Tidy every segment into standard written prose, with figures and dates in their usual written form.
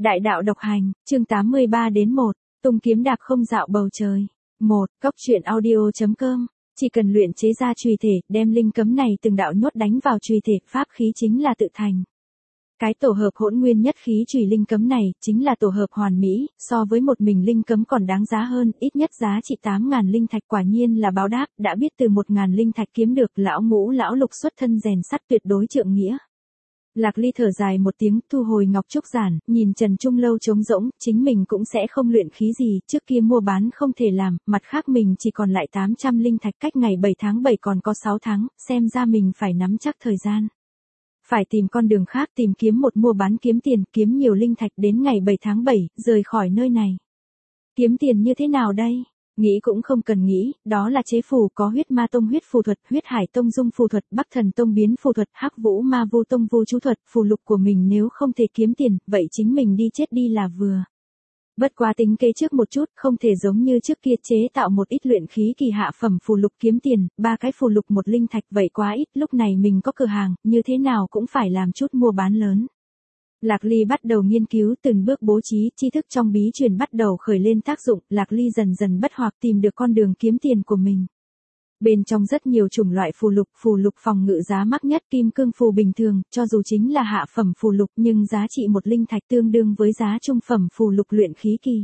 Đại đạo độc hành, chương 83-1, tung kiếm đạp không dạo bầu trời. 1. Cốc truyện audio.com. Chỉ cần luyện chế ra chùy thể, đem linh cấm này từng đạo nhốt đánh vào chùy thể, pháp khí chính là tự thành. Cái tổ hợp hỗn nguyên nhất khí chùy linh cấm này, chính là tổ hợp hoàn mỹ, so với một mình linh cấm còn đáng giá hơn, ít nhất giá trị 8.000 linh thạch, quả nhiên là báo đáp, đã biết từ 1.000 linh thạch kiếm được, lão ngũ lão lục xuất thân rèn sắt tuyệt đối trượng nghĩa. Lạc Ly thở dài một tiếng, thu hồi ngọc trúc giản, nhìn Trần Trung Lâu trống rỗng, chính mình cũng sẽ không luyện khí gì, trước kia mua bán không thể làm, mặt khác mình chỉ còn lại 800 linh thạch, cách ngày 7 tháng 7 còn có 6 tháng, xem ra mình phải nắm chắc thời gian. Phải tìm con đường khác, tìm kiếm một mua bán kiếm tiền, kiếm nhiều linh thạch, đến ngày 7 tháng 7, rời khỏi nơi này. Kiếm tiền như thế nào đây? Nghĩ cũng không cần nghĩ, đó là chế phù, có huyết ma tông huyết phù thuật, huyết hải tông dung phù thuật, bắc thần tông biến phù thuật, hắc vũ ma vu tông vu chú thuật, phù lục của mình nếu không thể kiếm tiền, vậy chính mình đi chết đi là vừa. Bất quá tính kế trước một chút, không thể giống như trước kia chế tạo một ít luyện khí kỳ hạ phẩm phù lục kiếm tiền, 3 cái phù lục 1 linh thạch, vậy quá ít, lúc này mình có cửa hàng, như thế nào cũng phải làm chút mua bán lớn. Lạc Ly bắt đầu nghiên cứu, từng bước bố trí, tri thức trong bí truyền bắt đầu khởi lên tác dụng, Lạc Ly dần dần bất hoặc tìm được con đường kiếm tiền của mình. Bên trong rất nhiều chủng loại phù lục phòng ngự giá mắc nhất, kim cương phù bình thường, cho dù chính là hạ phẩm phù lục nhưng giá trị 1 linh thạch tương đương với giá trung phẩm phù lục luyện khí kỳ.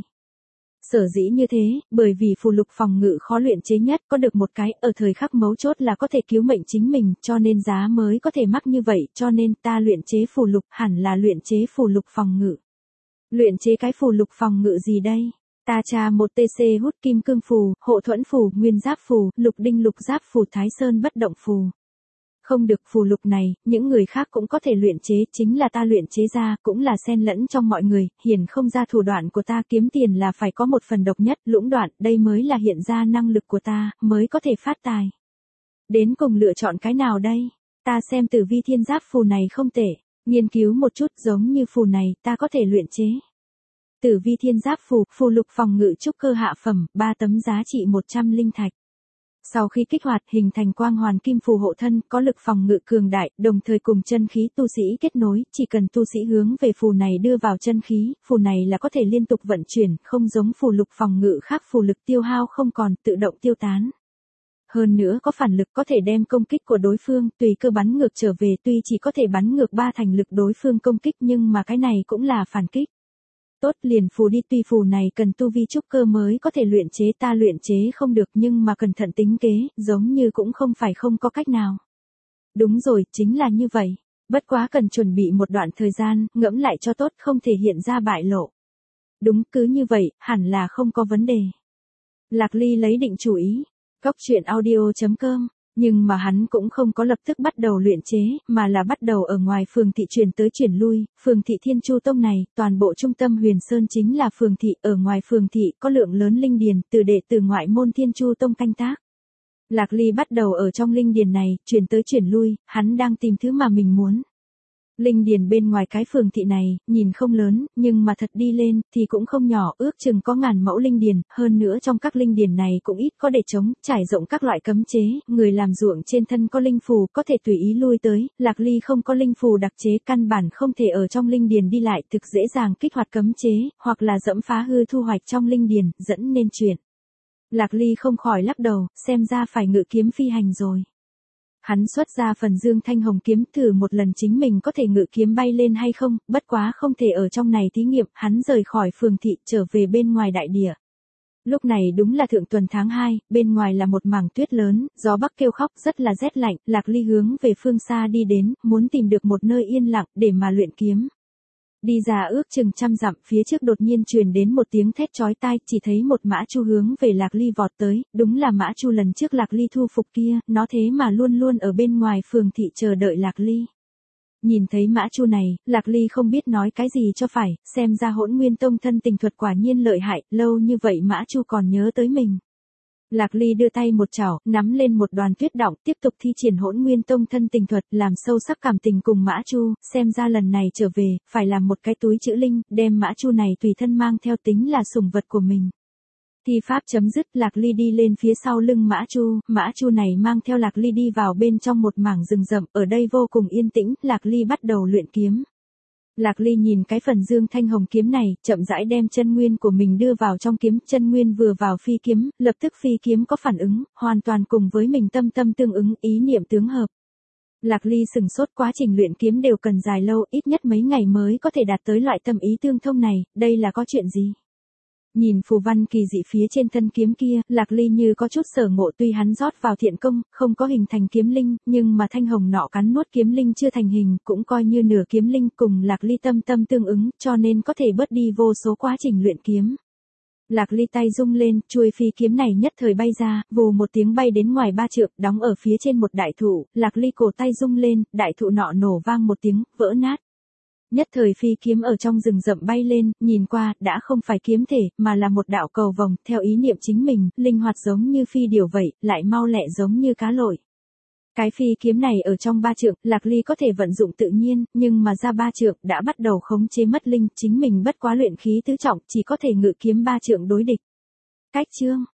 Sở dĩ như thế, bởi vì phù lục phòng ngự khó luyện chế nhất, có được một cái, ở thời khắc mấu chốt là có thể cứu mệnh chính mình, cho nên giá mới có thể mắc như vậy, cho nên ta luyện chế phù lục, hẳn là luyện chế phù lục phòng ngự. Luyện chế cái phù lục phòng ngự gì đây? Ta tra một TC hút kim cương phù, hộ thuẫn phù, nguyên giáp phù, lục đinh lục giáp phù, thái sơn bất động phù. Không được, phù lục này, những người khác cũng có thể luyện chế, chính là ta luyện chế ra, cũng là xen lẫn trong mọi người, hiển không ra thủ đoạn của ta, kiếm tiền là phải có một phần độc nhất, lũng đoạn, đây mới là hiện ra năng lực của ta, mới có thể phát tài. Đến cùng lựa chọn cái nào đây? Ta xem tử vi thiên giáp phù này không tệ, nghiên cứu một chút, giống như phù này, ta có thể luyện chế. Tử vi thiên giáp phù, phù lục phòng ngự trúc cơ hạ phẩm, 3 tấm giá trị 100 linh thạch. Sau khi kích hoạt, hình thành quang hoàn kim phù hộ thân, có lực phòng ngự cường đại, đồng thời cùng chân khí tu sĩ kết nối, chỉ cần tu sĩ hướng về phù này đưa vào chân khí, phù này là có thể liên tục vận chuyển, không giống phù lục phòng ngự khác, phù lực tiêu hao không còn, tự động tiêu tán. Hơn nữa có phản lực, có thể đem công kích của đối phương tùy cơ bắn ngược trở về, tuy chỉ có thể bắn ngược 3 thành lực đối phương công kích nhưng mà cái này cũng là phản kích. Tốt, liền phù đi, tuy phù này cần tu vi trúc cơ mới có thể luyện chế, ta luyện chế không được nhưng mà cẩn thận tính kế, giống như cũng không phải không có cách nào. Đúng rồi, chính là như vậy. Bất quá cần chuẩn bị một đoạn thời gian, ngẫm lại cho tốt, không thể hiện ra bại lộ. Đúng, cứ như vậy, hẳn là không có vấn đề. Lạc Ly lấy định chủ ý. Cốc truyện audio.com. Nhưng mà hắn cũng không có lập tức bắt đầu luyện chế, mà là bắt đầu ở ngoài phường thị chuyển tới chuyển lui, phường thị Thiên Chu Tông này, toàn bộ trung tâm Huyền Sơn chính là phường thị, ở ngoài phường thị có lượng lớn linh điền, từ đệ tử ngoại môn Thiên Chu Tông canh tác. Lạc Ly bắt đầu ở trong linh điền này, chuyển tới chuyển lui, hắn đang tìm thứ mà mình muốn. Linh điền bên ngoài cái phường thị này, nhìn không lớn, nhưng mà thật đi lên, thì cũng không nhỏ, ước chừng có ngàn mẫu linh điền, hơn nữa trong các linh điền này cũng ít có để trống, trải rộng các loại cấm chế, người làm ruộng trên thân có linh phù, có thể tùy ý lui tới, Lạc Ly không có linh phù đặc chế, căn bản không thể ở trong linh điền đi lại, thực dễ dàng kích hoạt cấm chế, hoặc là dẫm phá hư thu hoạch trong linh điền, dẫn nên chuyện. Lạc Ly không khỏi lắc đầu, xem ra phải ngự kiếm phi hành rồi. Hắn xuất ra phần dương thanh hồng kiếm, thử một lần chính mình có thể ngự kiếm bay lên hay không, bất quá không thể ở trong này thí nghiệm, hắn rời khỏi phường thị, trở về bên ngoài đại địa. Lúc này đúng là thượng tuần tháng 2, bên ngoài là một mảng tuyết lớn, gió bắc kêu khóc, rất là rét lạnh, Lạc Ly hướng về phương xa đi đến, muốn tìm được một nơi yên lặng, để mà luyện kiếm. Đi ra ước chừng 100 dặm, phía trước đột nhiên truyền đến một tiếng thét chói tai, chỉ thấy một mã chu hướng về Lạc Ly vọt tới, đúng là mã chu lần trước Lạc Ly thu phục kia, nó thế mà luôn luôn ở bên ngoài phường thị chờ đợi Lạc Ly. Nhìn thấy mã chu này, Lạc Ly không biết nói cái gì cho phải, xem ra Hỗn Nguyên Tông thân tình thuật quả nhiên lợi hại, lâu như vậy mã chu còn nhớ tới mình. Lạc Ly đưa tay một chảo, nắm lên một đoàn tuyết đọng, tiếp tục thi triển Hỗn Nguyên Tông thân tình thuật, làm sâu sắc cảm tình cùng Mã Chu, xem ra lần này trở về, phải làm một cái túi trữ linh, đem Mã Chu này tùy thân mang theo, tính là sủng vật của mình. Thi pháp chấm dứt, Lạc Ly đi lên phía sau lưng Mã Chu này mang theo Lạc Ly đi vào bên trong một mảng rừng rậm, ở đây vô cùng yên tĩnh, Lạc Ly bắt đầu luyện kiếm. Lạc Ly nhìn cái phần dương thanh hồng kiếm này, chậm rãi đem chân nguyên của mình đưa vào trong kiếm, chân nguyên vừa vào phi kiếm, lập tức phi kiếm có phản ứng, hoàn toàn cùng với mình tâm tâm tương ứng, ý niệm tướng hợp. Lạc Ly sừng sốt, quá trình luyện kiếm đều cần dài lâu, ít nhất mấy ngày mới có thể đạt tới loại tâm ý tương thông này, đây là có chuyện gì? Nhìn phù văn kỳ dị phía trên thân kiếm kia, Lạc Ly như có chút sở ngộ, tuy hắn rót vào thiện công, không có hình thành kiếm linh, nhưng mà thanh hồng nọ cắn nuốt kiếm linh chưa thành hình, cũng coi như nửa kiếm linh, cùng Lạc Ly tâm tâm tương ứng, cho nên có thể bớt đi vô số quá trình luyện kiếm. Lạc Ly tay rung lên, chuôi phi kiếm này nhất thời bay ra, vù một tiếng bay đến ngoài 3 trượng, đóng ở phía trên một đại thụ, Lạc Ly cổ tay rung lên, đại thụ nọ nổ vang một tiếng, vỡ nát. Nhất thời phi kiếm ở trong rừng rậm bay lên, nhìn qua, đã không phải kiếm thể, mà là một đạo cầu vồng, theo ý niệm chính mình, linh hoạt giống như phi điểu vậy, lại mau lẹ giống như cá lội. Cái phi kiếm này ở trong 3 trượng, Lạc Ly có thể vận dụng tự nhiên, nhưng mà ra 3 trượng, đã bắt đầu khống chế mất linh, chính mình bất quá luyện khí tứ trọng, chỉ có thể ngự kiếm 3 trượng đối địch. Cách chương